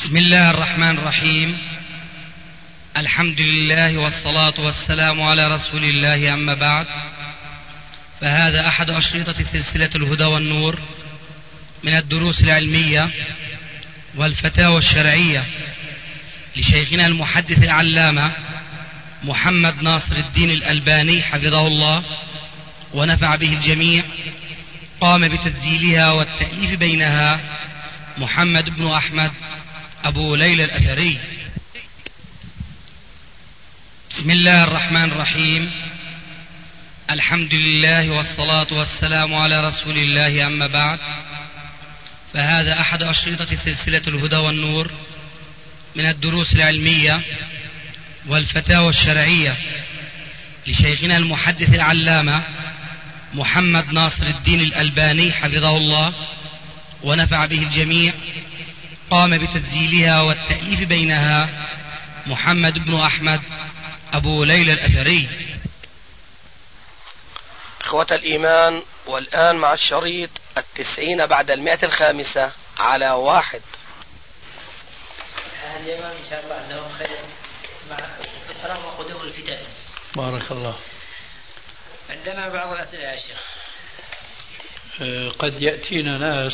بسم الله الرحمن الرحيم. الحمد لله والصلاة والسلام على رسول الله، أما بعد، فهذا أحد أشرطة سلسلة الهدى والنور من الدروس العلمية والفتاوى الشرعية لشيخنا المحدث العلامة محمد ناصر الدين الألباني حفظه الله ونفع به الجميع. قام بتسجيلها والتأليف بينها محمد بن أحمد أبو ليلى الأثري. بسم الله الرحمن الرحيم. الحمد لله والصلاة والسلام على رسول الله، أما بعد، فهذا أحد أشرطة سلسلة الهدى والنور من الدروس العلمية والفتاوى الشرعية لشيخنا المحدث العلامة محمد ناصر الدين الألباني حفظه الله ونفع به الجميع. قام بتسجيلها والتأليف بينها محمد بن أحمد أبو ليلى الأثري. إخوة الإيمان، والآن مع الشريط 90 بعد 105 على 1. اليوم إن شاء الله أنه خير مع الفراغ وقدوم الفتن. بارك الله. عندنا بعض الأسئلة يا شيخ. قد يأتينا ناس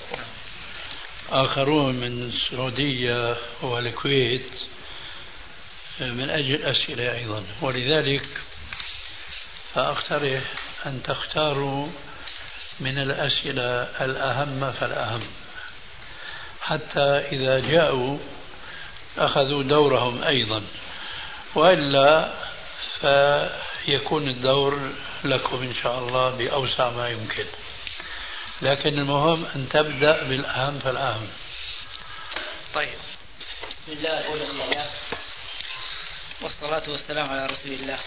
آخرون من السعودية والكويت من أجل أسئلة أيضا، ولذلك فأقترح أن تختاروا من الأسئلة الأهم فالأهم، حتى إذا جاءوا أخذوا دورهم أيضا، وإلا فيكون الدور لكم إن شاء الله بأوسع ما يمكن، لكن المهم أن تبدأ بالأهم فالأهم. طيب، بسم الله الرحمن الرحيم، والصلاة والسلام على رسول الله.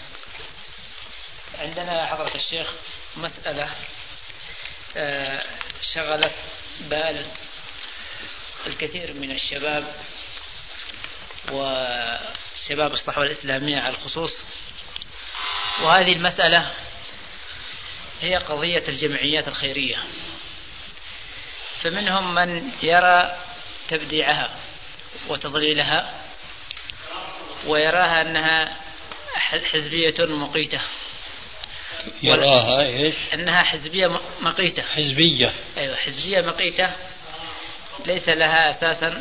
عندنا حضرة الشيخ مسألة شغلت بال الكثير من الشباب وشباب الصحوة الإسلامية على الخصوص، وهذه المسألة هي قضية الجمعيات الخيرية. فمنهم من يرى تبديعها وتضليلها ويراها أنها حزبية مقيتة. يراها إيش؟ أنها حزبية مقيتة. حزبية. أيوة، حزبية مقيتة ليس لها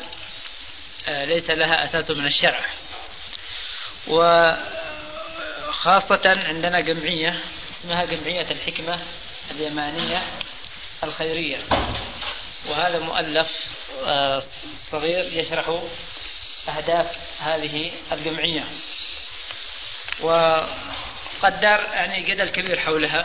أساس من الشرع. وخاصة عندنا جمعية اسمها جمعية الحكمة اليمانية الخيرية، وهذا مؤلف صغير يشرح أهداف هذه الجمعية، وقد دار جدل كبير حولها،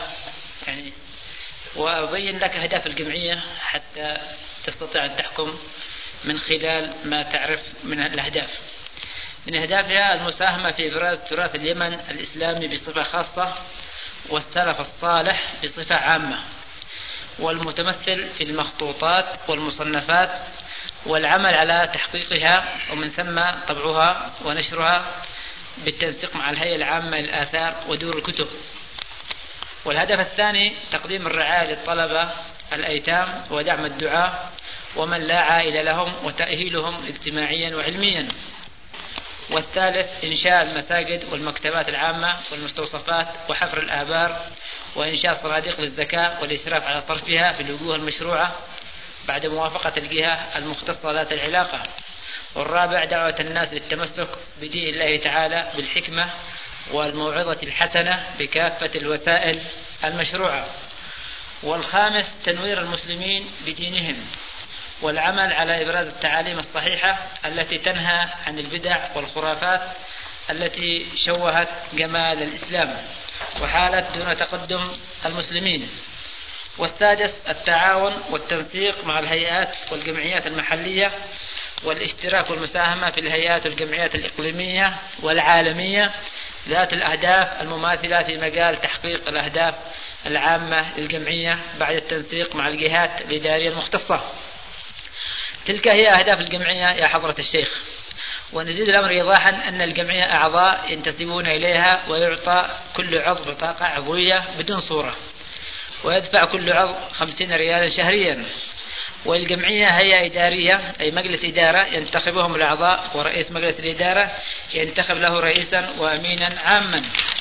وأبين لك أهداف الجمعية حتى تستطيع أن تحكم من خلال ما تعرف من الأهداف. من أهدافها المساهمة في إبراز تراث اليمن الإسلامي بصفة خاصة، والسلف الصالح بصفة عامة، والمتمثل في المخطوطات والمصنفات، والعمل على تحقيقها ومن ثم طبعها ونشرها بالتنسيق مع الهيئة العامة للآثار ودور الكتب. والهدف الثاني تقديم الرعاية للطلبة الأيتام ودعم الدعاة ومن لا عائلة لهم وتأهيلهم اجتماعيا وعلميا. والثالث إنشاء المساجد والمكتبات العامة والمستوصفات وحفر الآبار وإنشاء صناديق للزكاة والإشراف على صرفها في الوجوه المشروعة بعد موافقة الجهة المختصة ذات العلاقة. والرابع دعوة الناس للتمسك بدين الله تعالى بالحكمة والموعظة الحسنة بكافة الوسائل المشروعة. والخامس تنوير المسلمين بدينهم والعمل على إبراز التعاليم الصحيحة التي تنهى عن البدع والخرافات التي شوهت جمال الإسلام وحالت دون تقدم المسلمين. والسادس التعاون والتنسيق مع الهيئات والجمعيات المحلية والاشتراك والمساهمة في الهيئات والجمعيات الإقليمية والعالمية ذات الأهداف المماثلة في مجال تحقيق الأهداف العامة للجمعية بعد التنسيق مع الجهات الإدارية المختصة. تلك هي أهداف الجمعية يا حضرة الشيخ. ونزيد الأمر إيضاحا أن الجمعية أعضاء ينتسبون إليها، ويعطى كل عضو بطاقة عضوية بدون صورة، ويدفع كل عضو 50 ريالا شهريا. والجمعية هي إدارية أي مجلس إدارة ينتخبهم الأعضاء، ورئيس مجلس الإدارة ينتخب له رئيسا وأمينا عاما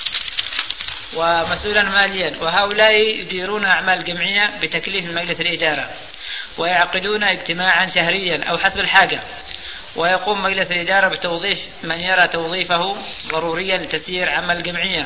ومسؤولا ماليا، وهؤلاء يديرون أعمال الجمعية بتكليف مجلس الإدارة، ويعقدون اجتماعا شهريا أو حسب الحاجة، ويقوم مجلس الإدارة بتوظيف من يرى توظيفه ضروريا لتسيير عمل الجمعية،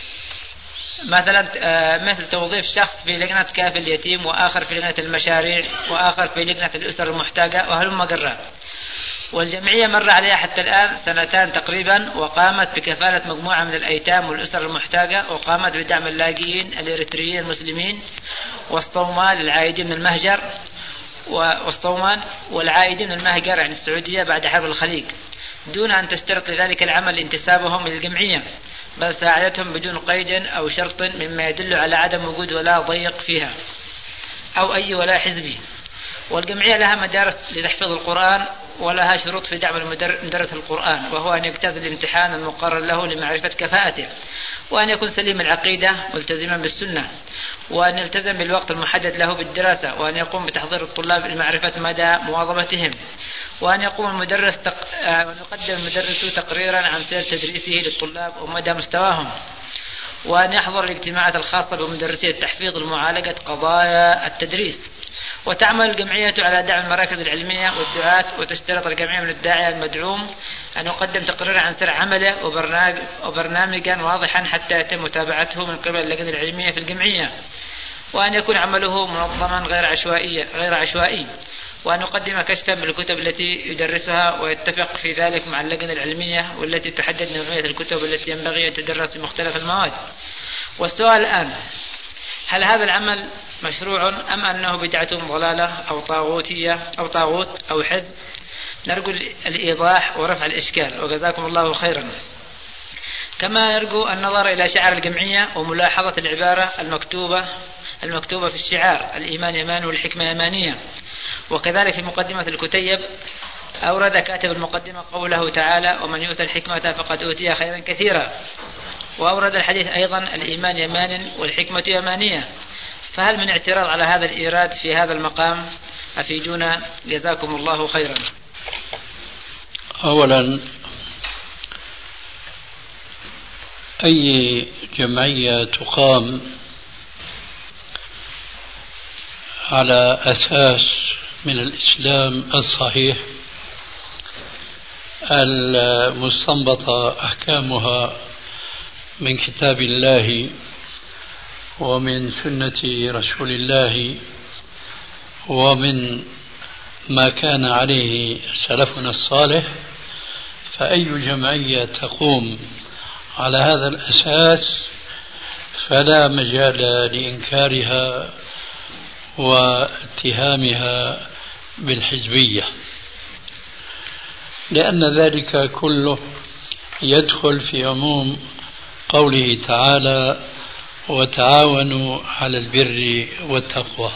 مثلا مثل توظيف شخص في لجنة كافل اليتيم، وآخر في لجنة المشاريع، وآخر في لجنة الأسر المحتاجة، وهلم جرا. والجمعية مر عليها حتى الآن 2 تقريبا، وقامت بكفالة مجموعة من الأيتام والأسر المحتاجة، وقامت بدعم اللاجئين الإريتريين المسلمين والصومال العائدين من المهجر والصومال والعائدين من المهجر عن السعودية بعد حرب الخليج، دون أن تشترط لذلك العمل انتسابهم للجمعية، بل ساعدتهم بدون قيد أو شرط، مما يدل على عدم وجود ولا ضيق فيها أو أي ولا حزبي. والجمعية لها مدارس لتحفيظ القرآن، ولها شروط في دعم مدرس القرآن، وهو أن يجتاز الامتحان المقرر له لمعرفة كفاءته، وأن يكون سليم العقيدة ملتزما بالسنة، وأن يلتزم بالوقت المحدد له بالدراسة، وأن يقوم بتحضير الطلاب لمعرفة مدى مواظبتهم، وأن يقوم المدرس وأن يقدم المدرس تقريرا عن سير تدريسه للطلاب ومدى مستواهم، وأن يحضر الاجتماعات الخاصة بمدرسي التحفيظ لمعالجة قضايا التدريس. وتعمل الجمعية على دعم المراكز العلمية والدعاة، وتشترط الجمعية من الداعية المدعوم أن يقدم تقريرا عن سير عمله وبرنامجا واضحا حتى يتم متابعته من قبل اللجنة العلمية في الجمعية، وأن يكون عمله منظما غير عشوائي، وأن يقدم كشفا بالكتب التي يدرسها، ويتفق في ذلك مع اللجنة العلمية والتي تحدد نوعية الكتب التي ينبغي أن تدرس في مختلف المواد. والسؤال الآن: هل هذا العمل مشروع أم أنه بدعة ضلالة أو طاغوتية أو طاغوت أو حزب؟ نرجو الإيضاح ورفع الإشكال، وجزاكم الله خيرا. كما نرجو النظر إلى شعار الجمعية وملاحظة العبارة المكتوبة في الشعار: الإيمان يمان والحكمة يمانية. وكذلك في مقدمة الكتيب أورد كاتب المقدمة قوله تعالى: ومن يؤتى الحكمة فقد أوتي خيرا كثيرا. وأورد الحديث أيضا: الإيمان يمان والحكمة يمانية. فهل من اعتراض على هذا الإيراد في هذا المقام؟ أفيدونا جزاكم الله خيرا. أولا، أي جمعية تقام على أساس من الإسلام الصحيح المستنبطة أحكامها من كتاب الله ومن سنة رسول الله ومن ما كان عليه سلفنا الصالح، فأي جمعية تقوم على هذا الأساس فلا مجال لإنكارها واتهامها بالحزبية، لأن ذلك كله يدخل في عموم قوله تعالى: وتعاونوا على البر والتقوى.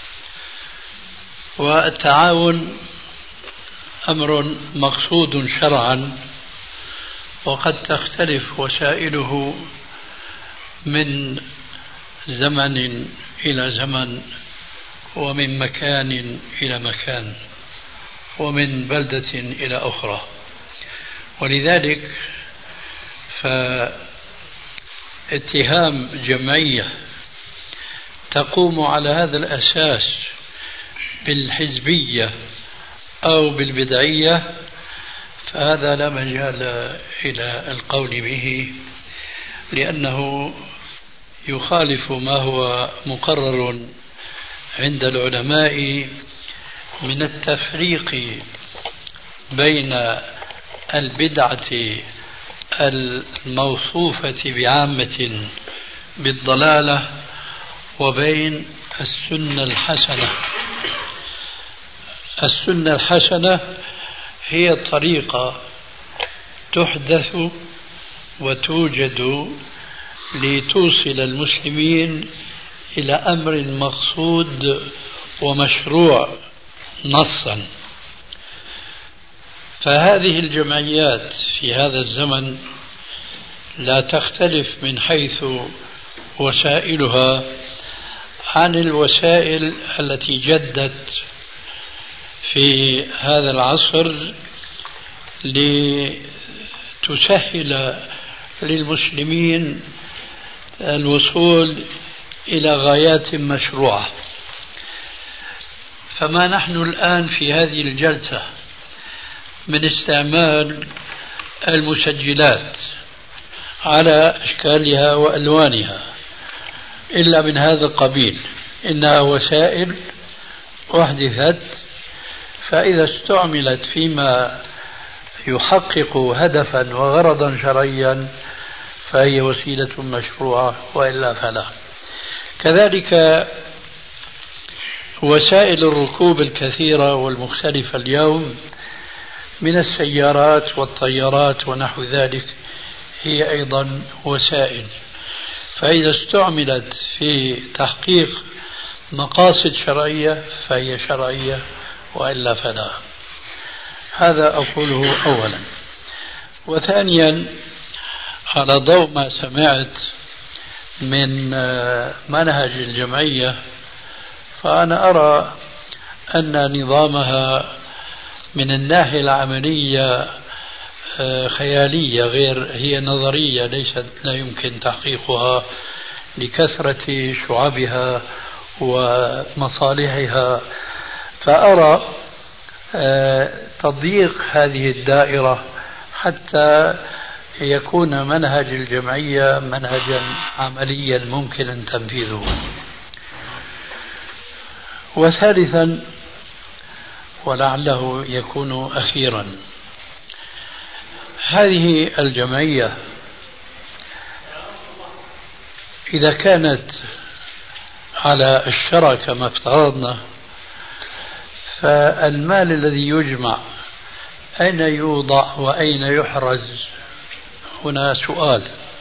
والتعاون أمر مقصود شرعا، وقد تختلف وسائله من زمن إلى زمن، ومن مكان إلى مكان، ومن بلدة إلى أخرى. ولذلك فاتهام جمعية تقوم على هذا الأساس بالحزبية أو بالبدعية فهذا لا مجال إلى القول به، لأنه يخالف ما هو مقرر عند العلماء من التفريق بين البدعة الموصوفة بعامة بالضلالة وبين السنة الحسنة. السنة الحسنة هي طريقة تحدث وتوجد لتوصل المسلمين إلى أمر مقصود ومشروع نصا. فهذه الجمعيات في هذا الزمن لا تختلف من حيث وسائلها عن الوسائل التي جدت في هذا العصر لتسهل للمسلمين الوصول إلى غايات مشروعة. فما نحن الآن في هذه الجلسة من استعمال المسجلات على أشكالها وألوانها إلا من هذا القبيل، إنها وسائل أحدثت، فإذا استعملت فيما يحقق هدفا وغرضا شرعيا فهي وسيلة مشروعة، وإلا فلا. كذلك وسائل الركوب الكثيرة والمختلفة اليوم من السيارات والطيارات ونحو ذلك هي أيضا وسائل، فإذا استعملت في تحقيق مقاصد شرعية فهي شرعية، وإلا فلا. هذا أقوله أولا. وثانيا، على ضوء ما سمعت من منهج الجمعية، فأنا أرى أن نظامها من الناحية العملية خيالية، غير هي نظرية، ليست لا يمكن تحقيقها لكثرة شعبها ومصالحها. فأرى تضييق هذه الدائرة حتى يكون منهج الجمعية منهجا عمليا ممكنا تنفيذه. وثالثا، ولعله يكون أخيرا، هذه الجمعية إذا كانت على الشرع كما افترضنا، فالمال الذي يجمع أين يوضع وأين يحرز؟ هنا سؤال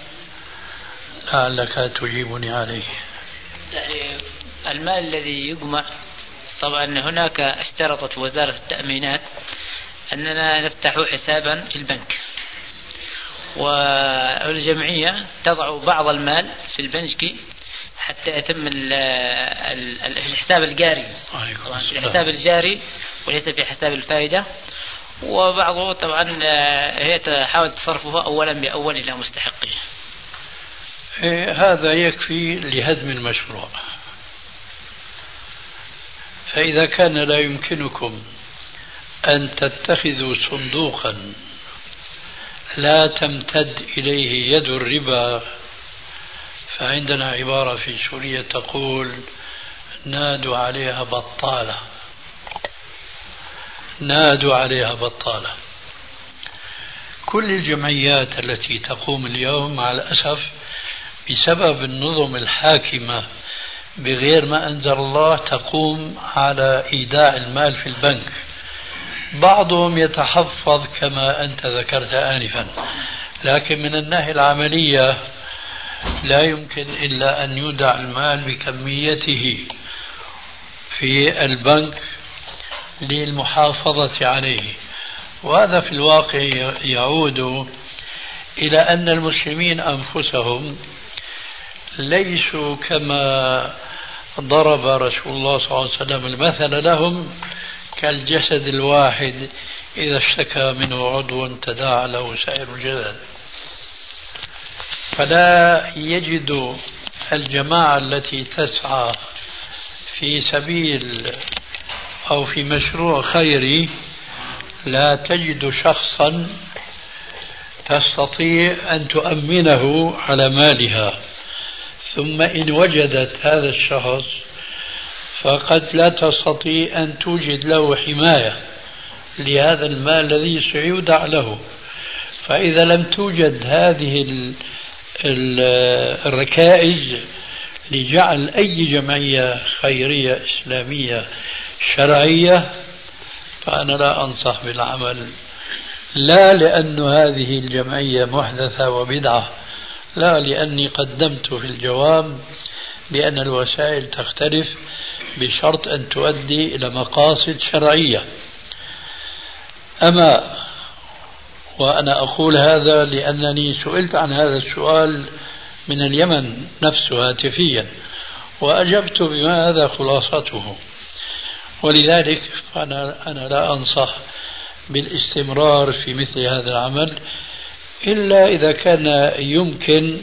لعلك تجيبني عليه. المال الذي يجمع، طبعا هناك اشترطت وزارة التأمينات أننا نفتح حسابا في البنك، والجمعية تضع بعض المال في البنك حتى يتم الحساب الجاري، الحساب الجاري وليس في حساب الفائدة. وبعضه طبعا هي تحاول تصرفه أولا بأول إلى مستحقه. هذا يكفي لهدم المشروع. فإذا كان لا يمكنكم أن تتخذوا صندوقا لا تمتد إليه يد الربا، فعندنا عبارة في سوريا تقول: نادوا عليها بطالة، نادوا عليها بطالة. كل الجمعيات التي تقوم اليوم مع الأسف بسبب النظم الحاكمة بغير ما أنزل الله تقوم على إيداع المال في البنك. بعضهم يتحفظ كما أنت ذكرت آنفا، لكن من الناحية العملية لا يمكن إلا أن يودع المال بكميته في البنك للمحافظة عليه. وهذا في الواقع يعود إلى أن المسلمين أنفسهم ليسوا كما ضرب رسول الله صلى الله عليه وسلم المثل لهم كالجسد الواحد إذا اشتكى منه عضو تداعى له سائر الجسد. فلا يجد الجماعة التي تسعى في سبيل أو في مشروع خيري، لا تجد شخصا تستطيع أن تؤمنه على مالها، ثم إن وجدت هذا الشخص فقد لا تستطيع أن توجد له حماية لهذا المال الذي سيودع له. فإذا لم توجد هذه الركائز لجعل أي جمعية خيرية إسلامية شرعية، فأنا لا أنصح بالعمل، لا لأن هذه الجمعية محدثة وبدعة، لا، لأني قدمت في الجواب بأن الوسائل تختلف بشرط أن تؤدي إلى مقاصد شرعية. أما وأنا أقول هذا لأنني سئلت عن هذا السؤال من اليمن نفسه هاتفيا، وأجبت بما هذا خلاصته. ولذلك أنا لا أنصح بالاستمرار في مثل هذا العمل إلا إذا كان يمكن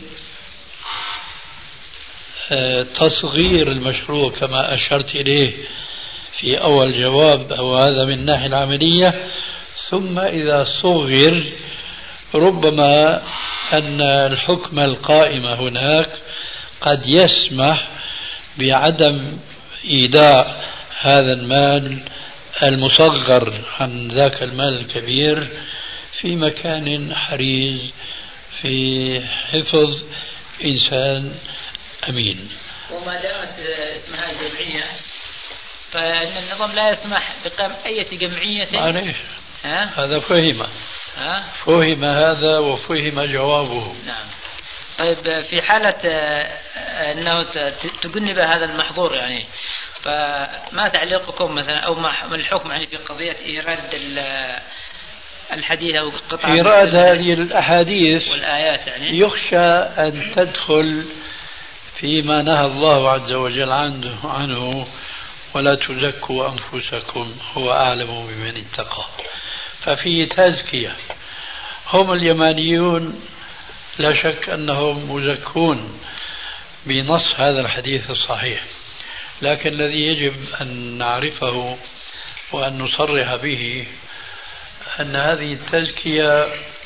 تصغير المشروع كما أشرت إليه في أول جواب، أو هذا من الناحية العملية. ثم إذا صغر ربما أن الحكم القائم هناك قد يسمح بعدم إيداع هذا المال المصغر عن ذاك المال الكبير في مكان حريز في حفظ إنسان أمين. وما دامت اسمها جمعية فإن النظام لا يسمح بقيام أي جمعية. هذا فهم هذا وفهم جوابه. نعم. طيب في حالة أنه تجنب هذا المحظور يعني، فما تعليقكم مثلا أو ما الحكم يعني في قضية إيراد الحديث أو قطع إيراد هذه الأحاديث والآيات يعني؟ يخشى أن تدخل فيما نهى الله عز وجل عنه ولا تزكوا أنفسكم هو أعلم بمن اتقى. ففيه تزكية. هم اليمانيون لا شك أنهم مزكون بنص هذا الحديث الصحيح، لكن الذي يجب أن نعرفه وأن نصرح به أن هذه التزكية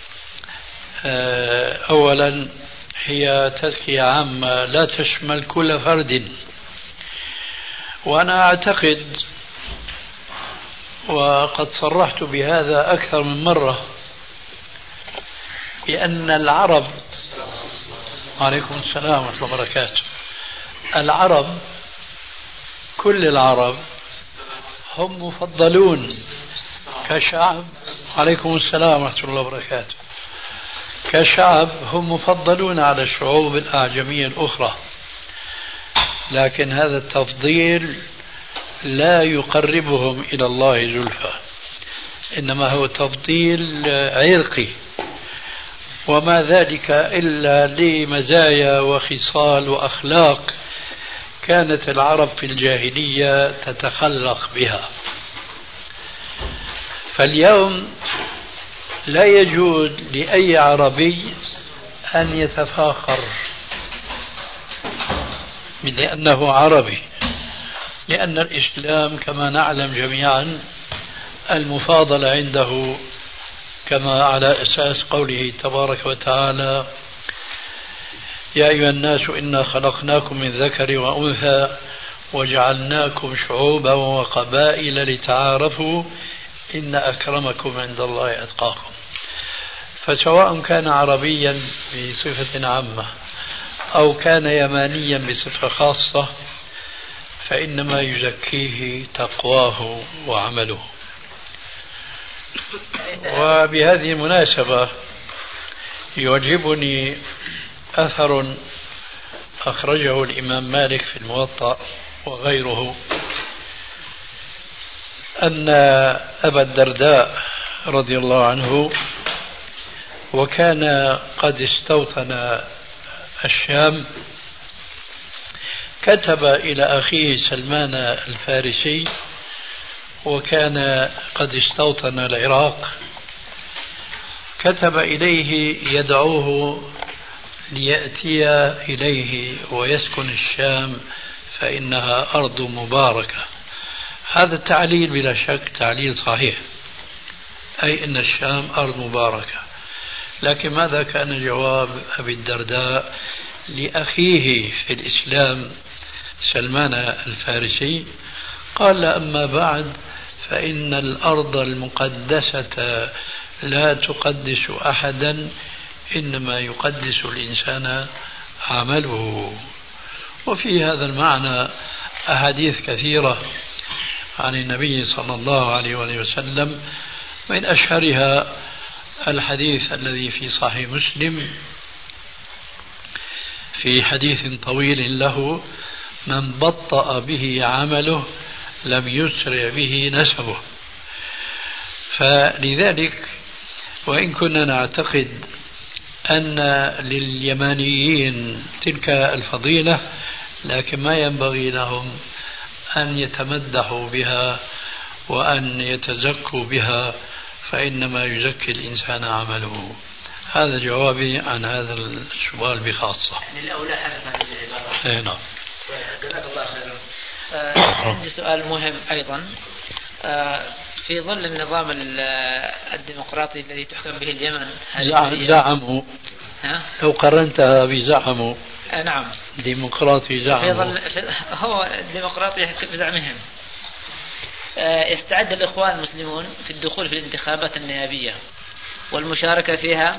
أولا هي تزكية عامة لا تشمل كل فرد. وأنا أعتقد وقد صرحت بهذا أكثر من مرة بأن العرب، عليكم السلام ورحمة الله وبركاته، العرب كل العرب هم مفضلون كشعب، عليكم السلام ورحمة الله وبركاته، كشعب هم مفضلون على الشعوب الأعجمية الأخرى، لكن هذا التفضيل لا يقربهم إلى الله زلفى، إنما هو تفضيل عرقي، وما ذلك إلا لمزايا وخصال وأخلاق كانت العرب في الجاهلية تتخلق بها. فاليوم لا يجوز لأي عربي أن يتفاخر لأنه عربي، لأن الإسلام كما نعلم جميعا المفاضلة عنده كما على أساس قوله تبارك وتعالى: يا أيها الناس إنا خلقناكم من ذكر وأنثى وجعلناكم شعوبا وقبائل لتعارفوا إن أكرمكم عند الله أتقاكم. فسواء كان عربيا بصفة عامة أو كان يمانيا بصفة خاصة فإنما يزكيه تقواه وعمله. وبهذه المناسبة يعجبني أثر أخرجه الإمام مالك في الموطأ وغيره أن أبا الدرداء رضي الله عنه وكان قد استوطن الشام كتب إلى أخيه سلمان الفارسي وكان قد استوطن العراق، كتب إليه يدعوه ليأتي إليه ويسكن الشام فإنها أرض مباركة. هذا التعليل بلا شك تعليل صحيح، أي أن الشام أرض مباركة. لكن ماذا كان جواب أبي الدرداء لأخيه في الإسلام سلمان الفارسي؟ قال: أما بعد فإن الأرض المقدسة لا تقدس أحدا، إنما يقدس الإنسان عمله. وفي هذا المعنى أحاديث كثيرة عن النبي صلى الله عليه وسلم، من أشهرها الحديث الذي في صحيح مسلم في حديث طويل له: من بطأ به عمله لم يسرع به نسبه. فلذلك وإن كنا نعتقد أن لليمانيين تلك الفضيلة، لكن ما ينبغي لهم أن يتمدحوا بها وأن يتزكوا بها، فإنما يزكي الإنسان عمله. هذا جوابي عن هذا السؤال بخاصة. للأولى حذف هذه العبارة. نعم. جزاك الله خيرا. عندي سؤال مهم أيضا. في ظل النظام الديمقراطي الذي تحكم به اليمن، زعموا لو قرنتها بزعموا نعم ديمقراطي زعموا هو الديمقراطي بزعمهم. استعد الإخوان المسلمون في الدخول في الانتخابات النيابية والمشاركة فيها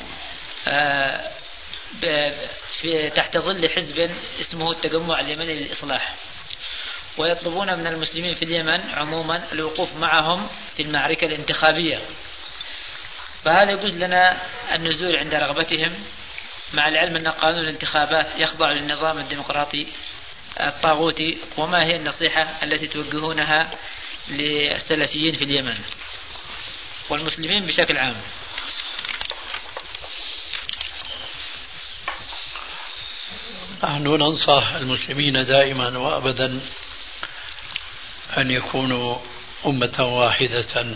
تحت ظل حزب اسمه التجمع اليمني للإصلاح، ويطلبون من المسلمين في اليمن عموما الوقوف معهم في المعركة الانتخابية. فهذا يجوز لنا النزول عند رغبتهم، مع العلم أن قانون الانتخابات يخضع للنظام الديمقراطي الطاغوتي. وما هي النصيحة التي توجهونها للسلفيين في اليمن والمسلمين بشكل عام؟ نحن ننصح المسلمين دائما وأبدا أن يكونوا أمة واحدة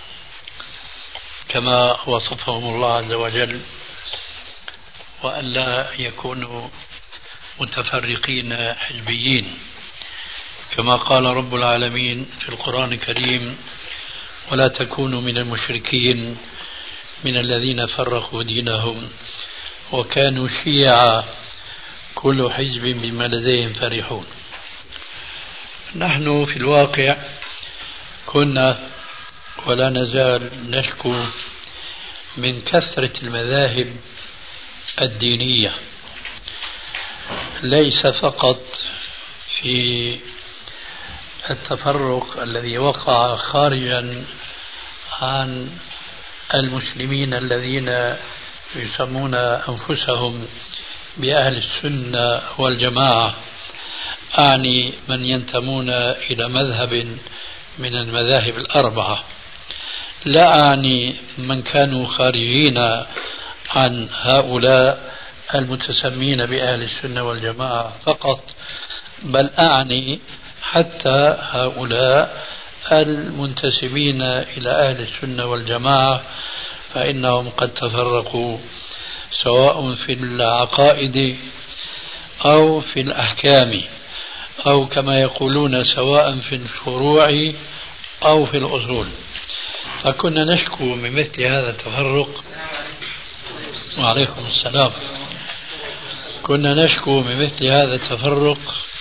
كما وصفهم الله عز وجل، وأن لا يكونوا متفرقين حزبيين، كما قال رب العالمين في القرآن الكريم: ولا تكونوا من المشركين من الذين فرقوا دينهم وكانوا شيعا كل حزب بما لديهم فرحون. نحن في الواقع كنا ولا نزال نشكو من كثرة المذاهب الدينية، ليس فقط في التفرق الذي وقع خارجا عن المسلمين الذين يسمون أنفسهم بأهل السنة والجماعة، أعني من ينتمون إلى مذهب من المذاهب الأربعة، لا أعني من كانوا خارجين عن هؤلاء المتسمين بأهل السنة والجماعة فقط، بل أعني حتى هؤلاء المنتسبين إلى أهل السنة والجماعة، فإنهم قد تفرقوا سواء في العقائد أو في الأحكام، أو كما يقولون سواء في الفروع أو في الأصول. فكنا نشكو من مثل هذا التفرق. وعليكم السلام. كنا نشكو من مثل هذا التفرق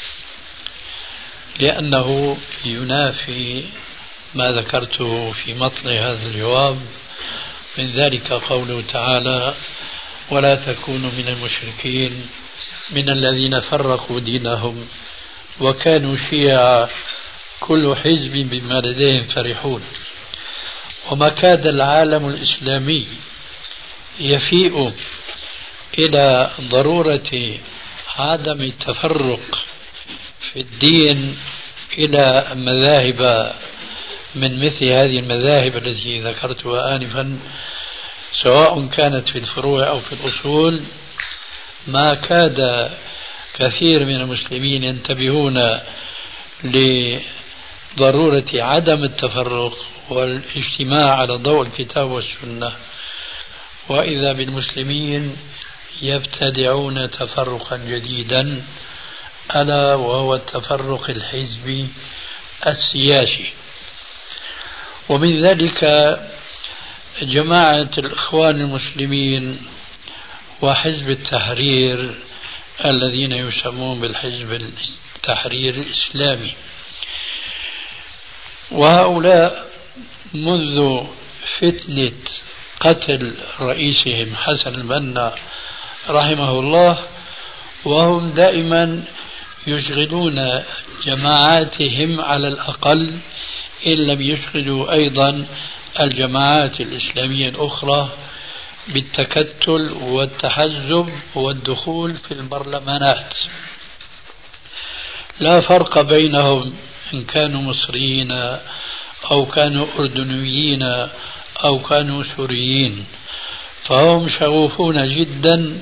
لأنه ينافي ما ذكرته في مطلع هذا الجواب، من ذلك قوله تعالى: ولا تكونوا من المشركين من الذين فرقوا دينهم وكانوا شيعا كل حزب بما لديهم فرحون. وما كاد العالم الإسلامي يفيء إلى ضرورة عدم التفرق في الدين إلى مذاهب من مثل هذه المذاهب التي ذكرتها آنفا، سواء كانت في الفروع أو في الأصول. ما كاد كثير من المسلمين ينتبهون لضرورة عدم التفرق والاجتماع على ضوء الكتاب والسنة، وإذا بالمسلمين يبتدعون تفرقا جديدا، ألا وهو التفرق الحزبي السياسي. ومن ذلك جماعة الإخوان المسلمين وحزب التحرير الذين يسمون بالحزب التحرير الإسلامي، وهؤلاء منذ فتنة قتل رئيسهم حسن البنا رحمه الله وهم دائما يشغلون جماعاتهم على الأقل، إن لم يشغلوا أيضا الجماعات الإسلامية الأخرى بالتكتل والتحزب والدخول في البرلمانات. لا فرق بينهم إن كانوا مصريين أو كانوا أردنيين أو كانوا سوريين، فهم شغوفون جدا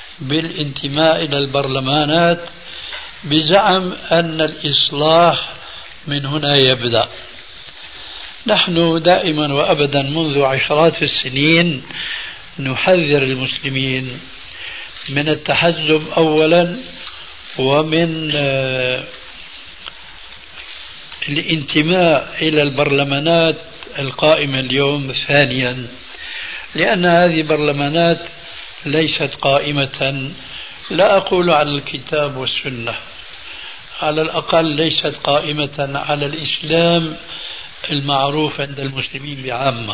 بالانتماء إلى البرلمانات بزعم أن الإصلاح من هنا يبدأ. نحن دائما وأبدا منذ عشرات السنين نحذر المسلمين من التحزب أولا، ومن الانتماء إلى البرلمانات القائمة اليوم ثانيا، لأن هذه برلمانات ليست قائمة، لا أقول على الكتاب والسنة، على الأقل ليست قائمة على الإسلام المعروف عند المسلمين بعامة،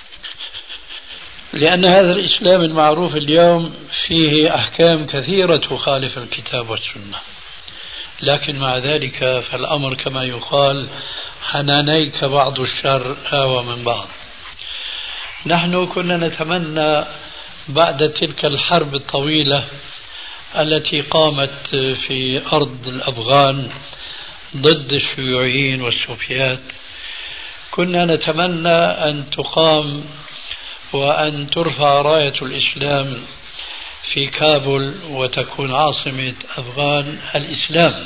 لأن هذا الإسلام المعروف اليوم فيه أحكام كثيرة تخالف الكتاب والسنة. لكن مع ذلك فالأمر كما يقال حنانيك بعض الشر آوى من بعض. نحن كنا نتمنى بعد تلك الحرب الطويلة التي قامت في أرض الأفغان ضد الشيوعيين والسوفيات، كنا نتمنى أن تقام وأن ترفع راية الإسلام في كابول وتكون عاصمة أفغان الإسلام،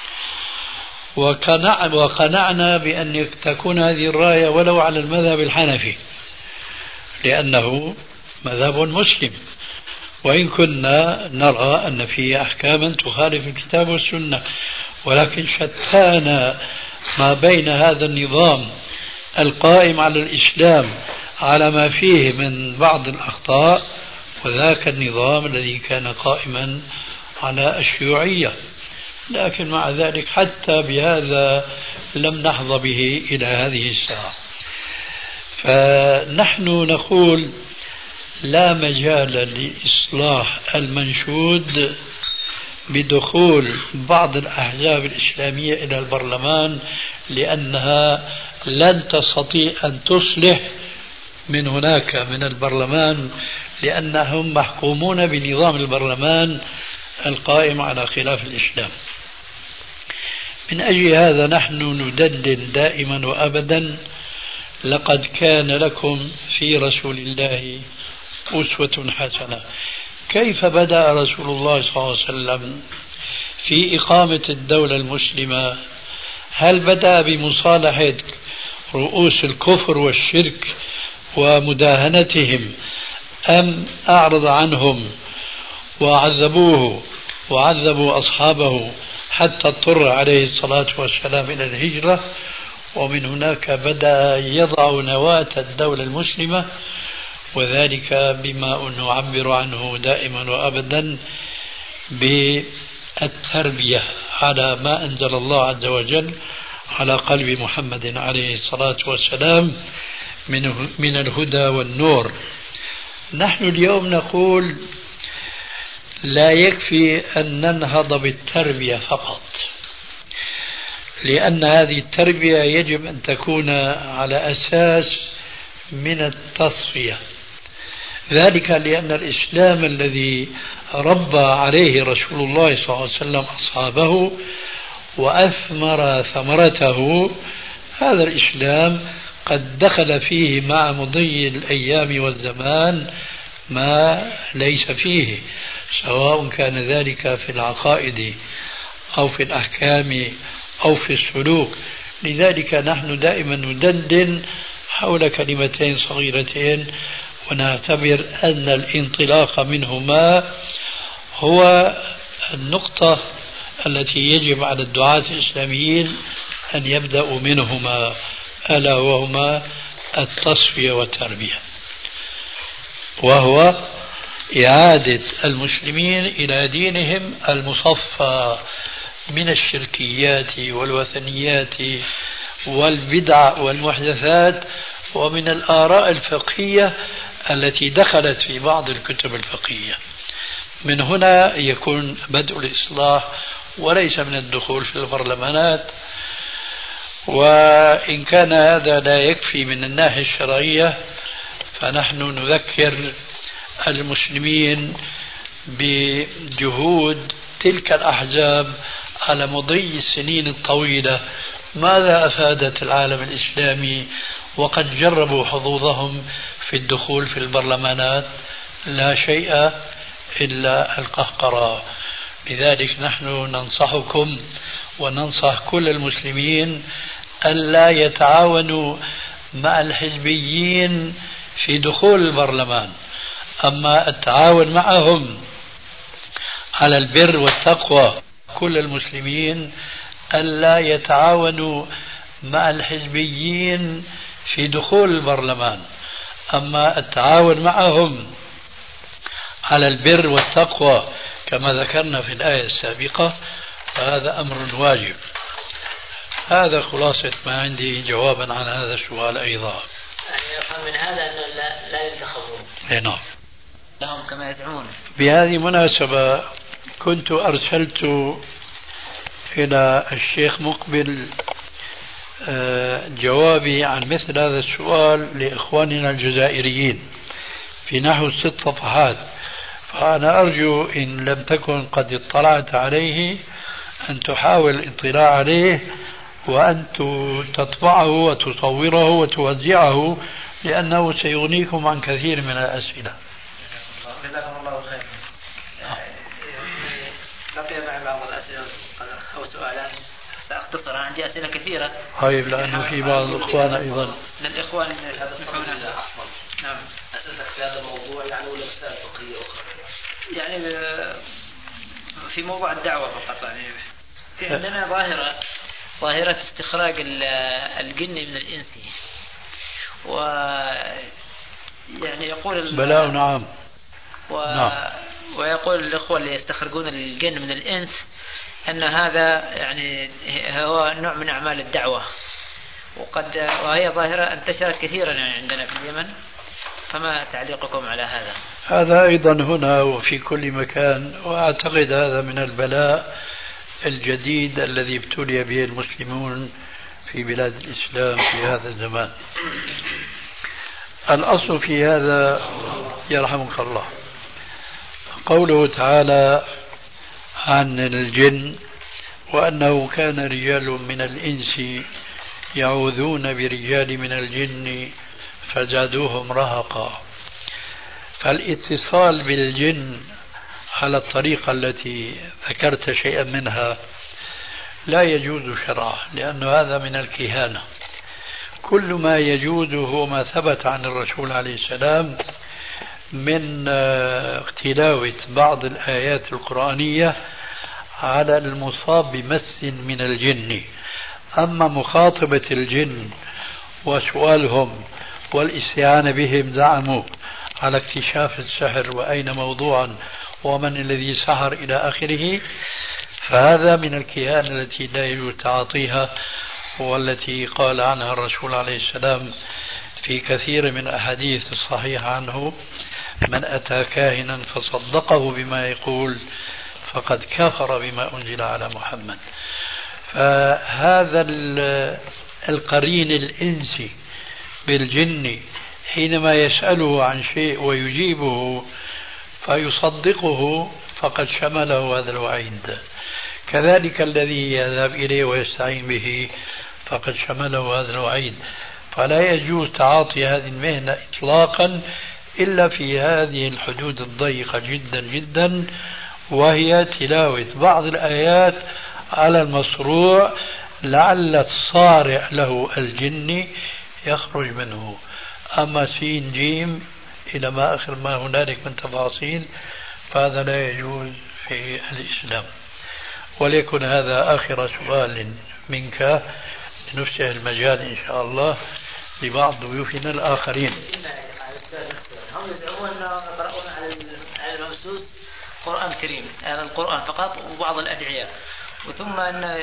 وقنعنا بأن تكون هذه الراية ولو على المذهب الحنفي لأنه مذهب مسلم، وإن كنا نرى أن فيه أحكاما تخالف الكتاب والسنة، ولكن شتان ما بين هذا النظام القائم على الإسلام على ما فيه من بعض الأخطاء وذاك النظام الذي كان قائما على الشيوعية. لكن مع ذلك حتى بهذا لم نحظى به إلى هذه الساعة. فنحن نقول لا مجال لإصلاح المنشود بدخول بعض الأحزاب الإسلامية إلى البرلمان، لأنها لن تستطيع أن تصلح من هناك من البرلمان، لأنهم محكومون بنظام البرلمان القائم على خلاف الإسلام. من أجل هذا نحن ندندن دائما وأبدا: لقد كان لكم في رسول الله أسوة حسنة. كيف بدأ رسول الله صلى الله عليه وسلم في إقامة الدولة المسلمة؟ هل بدأ بمصالحة رؤوس الكفر والشرك ومداهنتهم، أم أعرض عنهم وعذبوه وعذبوا أصحابه حتى اضطر عليه الصلاة والسلام إلى الهجرة؟ ومن هناك بدأ يضع نواة الدولة المسلمة، وذلك بما نعبر عنه دائما وأبدا بالتربية على ما أنزل الله عز وجل على قلب محمد عليه الصلاة والسلام من الهدى والنور. نحن اليوم نقول لا يكفي أن ننهض بالتربية فقط، لأن هذه التربية يجب أن تكون على أساس من التصفية، ذلك لأن الإسلام الذي ربى عليه رسول الله صلى الله عليه وسلم أصحابه وأثمر ثمرته، هذا الإسلام قد دخل فيه مع مضي الأيام والزمان ما ليس فيه، سواء كان ذلك في العقائد أو في الأحكام أو في السلوك. لذلك نحن دائما ندندن حول كلمتين صغيرتين، ونعتبر أن الانطلاق منهما هو النقطة التي يجب على الدعاة الإسلاميين أن يبدأوا منهما، ألا وهما التصفية والتربية، وهو إعادة المسلمين إلى دينهم المصفى من الشركيات والوثنيات والبدع والمحدثات ومن الآراء الفقهية التي دخلت في بعض الكتب الفقهية. من هنا يكون بدء الإصلاح، وليس من الدخول في البرلمانات. وإن كان هذا لا يكفي من الناحية الشرعية، فنحن نذكر المسلمين بجهود تلك الأحزاب على مضي السنين الطويلة. ماذا أفادت العالم الإسلامي وقد جربوا حظوظهم في الدخول في البرلمانات؟ لا شيء إلا القهقرة. لذلك نحن ننصحكم وننصح كل المسلمين ألا يتعاونوا مع الحزبيين في دخول البرلمان، أما التعاون معهم على البر والتقوى. كل المسلمين ألا يتعاونوا مع الحزبيين في دخول البرلمان، أما التعاون معهم على البر والتقوى كما ذكرنا في الآية السابقة فهذا أمر واجب. هذا خلاصة ما عندي جوابا عن هذا السؤال أيضا. يعني يفهم من هذا أنه لا ينتخبون. نعم. لهم كما يزعمون. بهذه المناسبة كنت أرسلت إلى الشيخ مقبل جوابي عن مثل هذا السؤال لإخواننا الجزائريين في نحو 6 صفحات، فأنا أرجو إن لم تكن قد اطلعت عليه أن تحاول الاطلاع عليه وأن تطبعه وتصوره وتوزعه، لأنه سيغنيكم عن كثير من الأسئلة. جزاكم الله خير. بقي معي بعض الأسئلة أو سؤالان سأختصر، عندي أسئلة كثيرة. طيب، لأنه في بعض الإخوان أيضا. للإخوان نعم. أسألك في هذا الموضوع يعني ولا مسائل فقهية أخرى؟ يعني في موضوع الدعوة فقط. يعني في عندنا ظاهرة استخراج الجن من الإنس، يعني يقول بلاء. نعم. ويقول الإخوة اللي يستخرجون الجن من الإنس أن هذا يعني هو نوع من أعمال الدعوة، وهي ظاهرة انتشرت كثيرا يعني عندنا في اليمن، فما تعليقكم على هذا؟ هذا أيضا هنا وفي كل مكان، وأعتقد هذا من البلاء الجديد الذي ابتلي به المسلمون في بلاد الإسلام في هذا الزمان. الأصل في هذا يرحمك الله قوله تعالى عن الجن وأنه كان رجال من الإنس يعوذون برجال من الجن فزادوهم رهقا. فالاتصال بالجن على الطريقة التي ذكرت شيئا منها لا يجوز شرعا، لأن هذا من الكهانة. كل ما يجوز هو ما ثبت عن الرسول عليه السلام من تلاوة بعض الآيات القرآنية على المصاب بمس من الجن. أما مخاطبة الجن وسؤالهم والاستعانة بهم زعموا على اكتشاف السحر وأين موضوعا ومن الذي سحر إلى آخره، فهذا من الكهانة التي لا يجوز تعاطيها، والتي قال عنها الرسول عليه السلام في كثير من الأحاديث الصحيحة عنه: من أتى كاهنا فصدقه بما يقول فقد كفر بما أنزل على محمد. فهذا القرين الإنسي بالجن حينما يسأله عن شيء ويجيبه فيصدقه فقد شمله هذا الوعيد، كذلك الذي يذهب إليه ويستعين به فقد شمله هذا الوعيد. فلا يجوز تعاطي هذه المهنة إطلاقا إلا في هذه الحدود الضيقة جدا جدا، وهي تلاوة بعض الآيات على المصروع لعل الصارع له الجن يخرج منه. أما سين جيم إلى ما آخر ما هنالك من تفاصيل فهذا لا يجوز في الإسلام. وليكن هذا آخر سؤال منك لنفتح المجال إن شاء الله لبعض ضيوفنا الآخرين. هم يزعمون أنهم يقرؤون على الممسوس قرآن كريم، على القرآن فقط وبعض الأدعية، وثم أن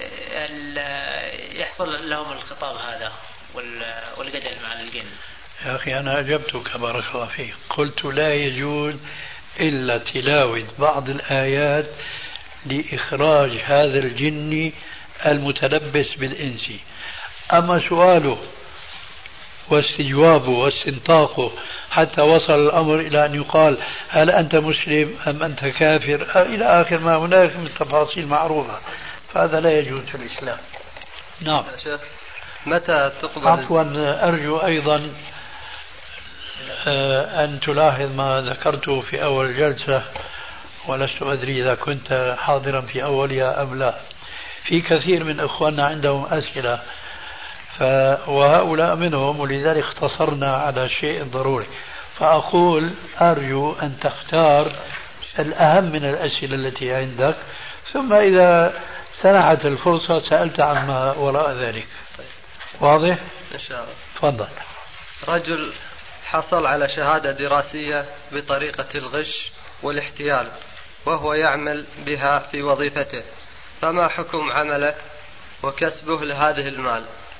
يحصل لهم الخطاب هذا والجدل مع الجن. يا أخي أنا أجبتك بارك الله فيك، قلت لا يجوز إلا تلاوة بعض الآيات لإخراج هذا الجن المتلبس بالإنس. أما سؤاله واستجوابه واستنطاقه حتى وصل الأمر إلى أن يقال هل أنت مسلم أم أنت كافر إلى آخر ما هناك من تفاصيل معروفة، فهذا لا يجوز في الإسلام. نعم. متى تقبل؟ عفوا، أرجو أيضا أن تلاحظ ما ذكرته في أول جلسة، ولست أدري إذا كنت حاضرا في أولها أم لا. في كثير من إخواننا عندهم أسئلة وهؤلاء منهم، ولذلك اختصرنا على شيء ضروري. فأقول أرجو أن تختار الأهم من الأسئلة التي عندك، ثم إذا سنحت الفرصة سألت عما وراء ذلك. واضح؟ إن شاء الله. تفضل. رجل حصل على شهادة دراسية بطريقة الغش والاحتيال وهو يعمل بها في وظيفته، فما حكم عمله وكسبه لهذه المال؟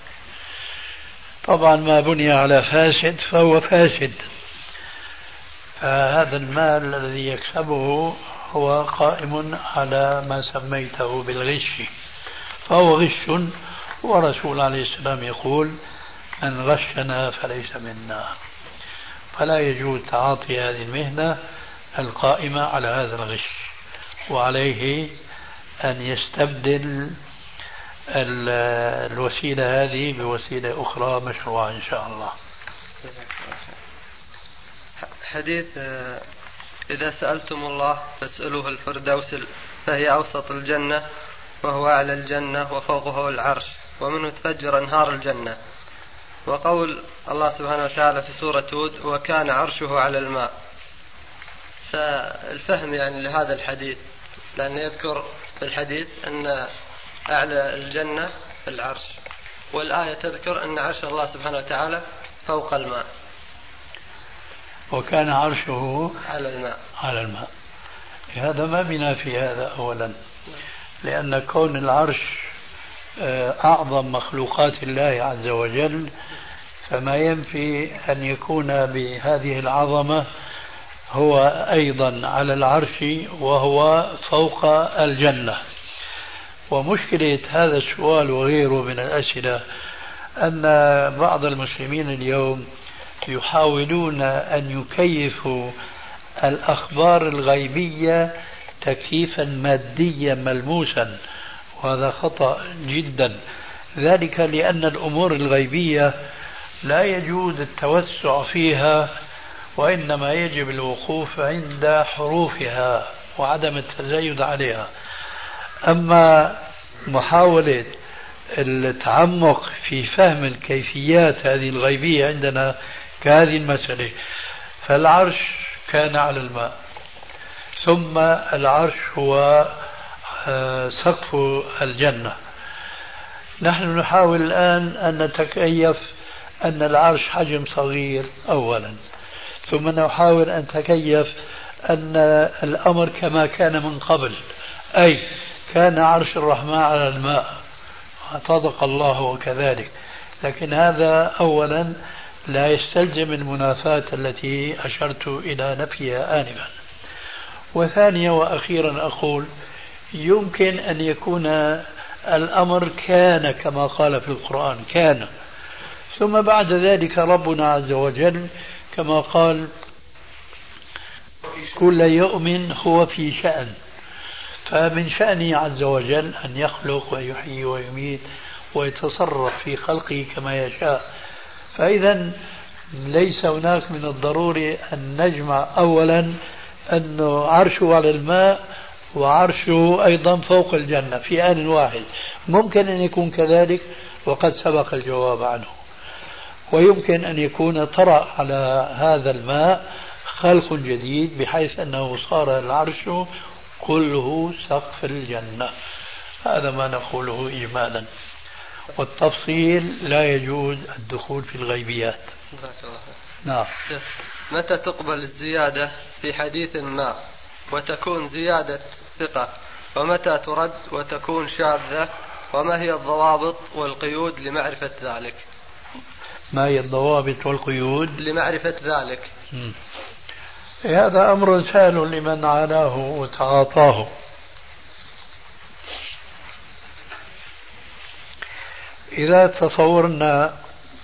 طبعا ما بني على فاسد فهو فاسد. فهذا المال الذي يكسبه هو قائم على ما سميته بالغش، فهو غش، ورسول عليه السلام يقول من غشنا فليس منا. فلا يجوز تعاطي هذه المهنة القائمة على هذا الغش، وعليه أن يستبدل الوسيلة هذه بوسيلة أخرى مشروعة إن شاء الله. حديث إذا سألتم الله فاسألوه الفردوس فهي أوسط الجنة وهو أعلى الجنة وفوقه العرش ومنه تفجر أنهار الجنة. وقول الله سبحانه وتعالى في سورة هود وكان عرشه على الماء. فالفهم يعني لهذا الحديث، لأنه يذكر في الحديث أن أعلى الجنة العرش، والآية تذكر أن عرش الله سبحانه وتعالى فوق الماء. وكان عرشه على الماء. هذا ما بنا في هذا أولا، لأن كون العرش أعظم مخلوقات الله عز وجل، فما ينفي أن يكون بهذه العظمة هو أيضا على العرش وهو فوق الجنة. ومشكلة هذا السؤال وغيره من الأسئلة أن بعض المسلمين اليوم يحاولون أن يكيفوا الأخبار الغيبية تكييفا ماديا ملموسا، وهذا خطأ جدا. ذلك لأن الأمور الغيبية لا يجوز التوسع فيها، وإنما يجب الوقوف عند حروفها وعدم التزايد عليها. أما محاولة التعمق في فهم الكيفيات هذه الغيبية عندنا كهذه المسألة، فالعرش كان على الماء، ثم العرش هو سقف الجنة. نحن نحاول الآن أن نتكيف أن العرش حجم صغير أولا، ثم نحاول أن نتكيف أن الأمر كما كان من قبل، أي كان عرش الرحمن على الماء، صدق الله وكذلك. لكن هذا أولا لا يستلزم المنافاة التي أشرت إلى نفيها آنفا. وثانيا وأخيرا أقول يمكن أن يكون الأمر كان كما قال في القرآن كان، ثم بعد ذلك ربنا عز وجل كما قال كل يوم هو في شأن، فمن شأنه عز وجل أن يخلق ويحيي ويميت ويتصرف في خلقه كما يشاء. فإذا ليس هناك من الضروري أن نجمع أولا أنه عرشه على الماء وعرشه أيضا فوق الجنة في آن واحد. ممكن أن يكون كذلك وقد سبق الجواب عنه، ويمكن أن يكون طرأ على هذا الماء خلق جديد بحيث أنه صار العرش كله سقف الجنة. هذا ما نقوله إجمالا، والتفصيل لا يجوز الدخول في الغيبيات. نعم. متى تقبل الزيادة في حديث ما وتكون زيادة ثقة، ومتى ترد وتكون شاذة، وما هي الضوابط والقيود لمعرفة ذلك؟ ما هي الضوابط والقيود لمعرفة ذلك؟ هذا أمر سهل لمن عاناه وتعاطاه. إذا تصورنا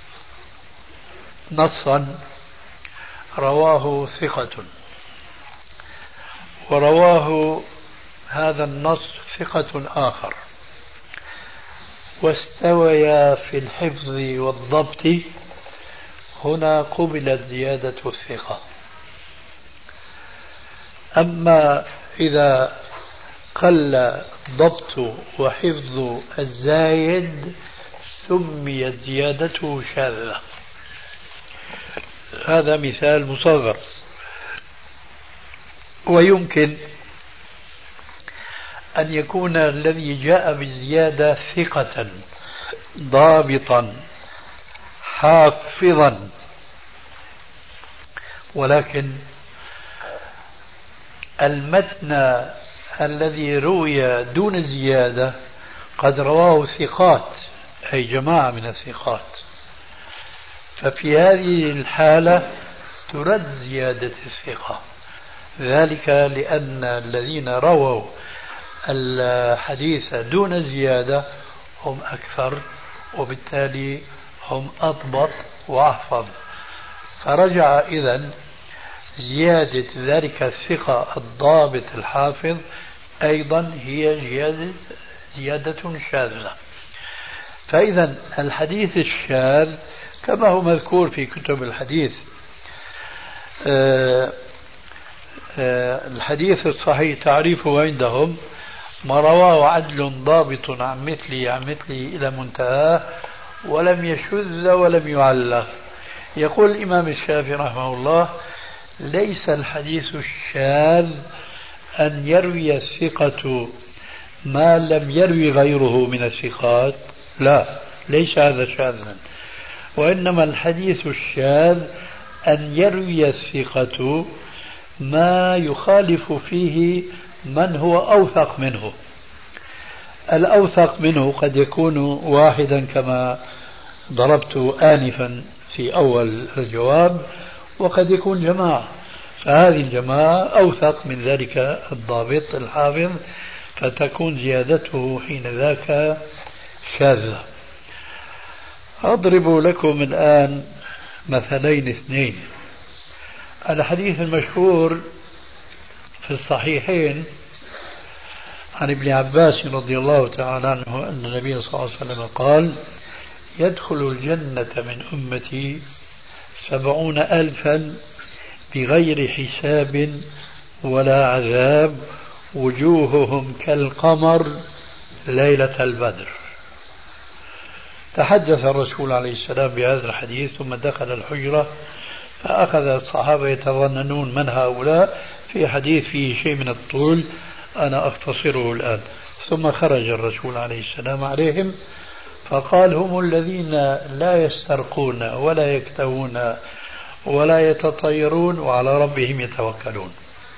نصا رواه ثقة ورواه هذا النص ثقة آخر واستويا في الحفظ والضبط، هنا قبلت زيادة الثقة. أما إذا قل ضبط وحفظ الزايد سميت زيادته شاذة. هذا مثال مصغر. ويمكن أن يكون الذي جاء بالزيادة ثقة ضابطا حافظا، ولكن المتن الذي روي دون زيادة قد رواه ثقات، أي جماعة من الثقات، ففي هذه الحالة ترد زيادة الثقة، ذلك لأن الذين رووا الحديث دون زيادة هم أكثر، وبالتالي هم أضبط وأحفظ، فرجع إذن زيادة ذلك الثقة الضابط الحافظ أيضا هي زيادة شاذة. فإذا الحديث الشاذ كما هو مذكور في كتب الحديث، الحديث الصحيح تعريفه عندهم ما رواه عدل ضابط عن مثله إلى منتهاه ولم يشذ ولم يعلى. يقول الإمام الشافعي رحمه الله: ليس الحديث الشاذ أن يروي الثقة ما لم يروي غيره من الثقات، لا، ليس هذا شاذا، وإنما الحديث الشاذ أن يروي الثقة ما يخالف فيه من هو أوثق منه. الأوثق منه قد يكون واحدا كما ضربت آنفا في أول الجواب، وقد يكون جماعة، فهذه الجماعة أوثق من ذلك الضابط الحافظ، فتكون زيادته حين ذاك شاذة. أضرب لكم الآن مثلين اثنين. الحديث المشهور في الصحيحين عن ابن عباس رضي الله تعالى عنه أن النبي صلى الله عليه وسلم قال: يدخل الجنة من أمتي 70,000 بغير حساب ولا عذاب، وجوههم كالقمر ليلة البدر. تحدث الرسول عليه السلام بهذا الحديث ثم دخل الحجرة، فأخذ الصحابة يتظننون من هؤلاء في حديث فيه شيء من الطول، أنا أختصره الآن. ثم خرج الرسول عليه السلام عليهم فقال: هم الذين لا يسترقون ولا يكتوون ولا يتطيرون وعلى ربهم يتوكلون.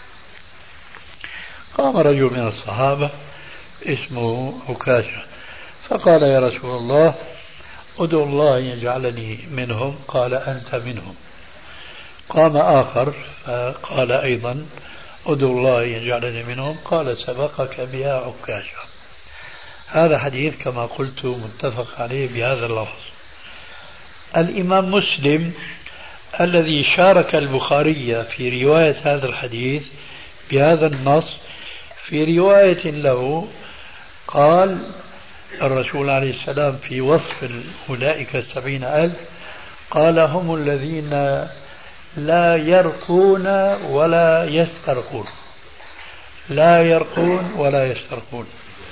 قام رجل من الصحابة اسمه عكاشة فقال: يا رسول الله، ادعو الله أن يجعلني منهم. قال: أنت منهم. قام آخر فقال أيضا: ادعو الله أن يجعلني منهم. قال: سبقك بها عكاشة. هذا حديث كما قلت متفق عليه بهذا اللفظ. الإمام مسلم الذي شارك البخاري في رواية هذا الحديث بهذا النص، في رواية له قال الرسول عليه السلام في وصف أولئك 70,000 قال: هم الذين لا يرقون ولا يسترقون. لا يرقون ولا يسترقون.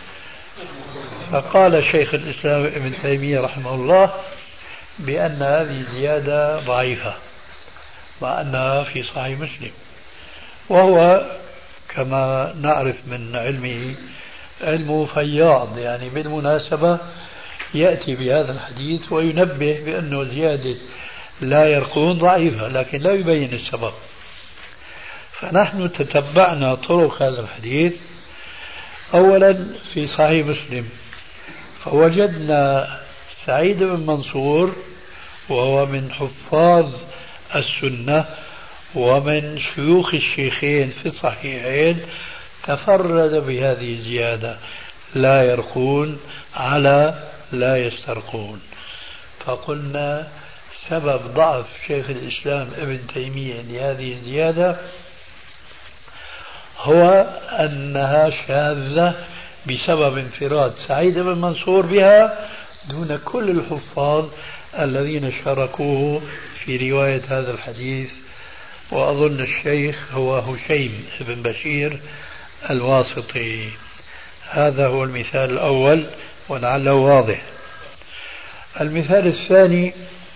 فقال شيخ الإسلام ابن تيمية رحمه الله بأن هذه زيادة ضعيفة مع أنها في صحيح مسلم، وهو كما نعرف من علمه فياض، يعني بالمناسبة يأتي بهذا الحديث وينبه بأنه زيادة لا يرقون ضعيفة، لكن لا يبين السبب. فنحن تتبعنا طرق هذا الحديث أولا في صحيح مسلم، فوجدنا سعيد بن منصور وهو من حفاظ السنة ومن شيوخ الشيخين في الصحيحين تفرد بهذه الزيادة: لا يرقون على لا يسترقون. فقلنا سبب ضعف شيخ الإسلام ابن تيمية لهذه الزيادة هو أنها شاذة بسبب انفراد سعيد بن منصور بها دون كل الحفاظ الذين شاركوه في رواية هذا الحديث. وأظن الشيخ هو هشيم بن بشير الواسطي. هذا هو المثال الأول ولعله واضح. المثال الثاني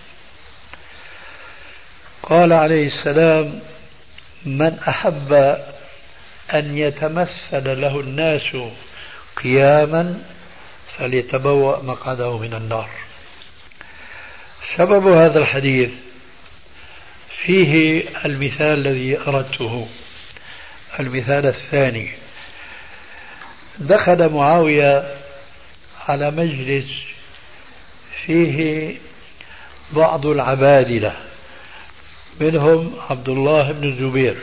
قال عليه السلام: من أحب أن يتمثل له الناس قياما فليتبوأ مقعده من النار. سبب هذا الحديث فيه المثال الذي أردته. المثال الثاني: دخل معاوية على مجلس فيه بعض العبادلة، منهم عبد الله بن الزبير،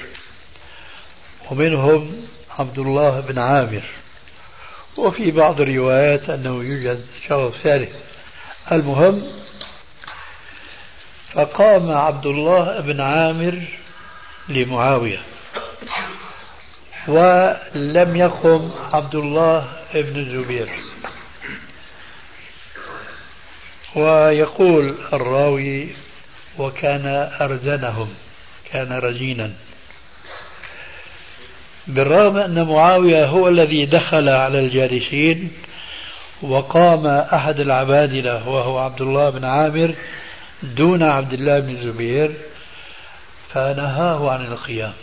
ومنهم عبد الله بن عامر، وفي بعض الروايات أنه يوجد شخص ثالث. المهم، فقام عبد الله بن عامر لمعاوية، ولم يقم عبد الله بن الزبير. ويقول الراوي: وكان أرزنهم، كان رزينا، بالرغم أن معاوية هو الذي دخل على الجالسين، وقام أحد العبادلة وهو عبد الله بن عامر دون عبد الله بن الزبير، فنهاه عن القيام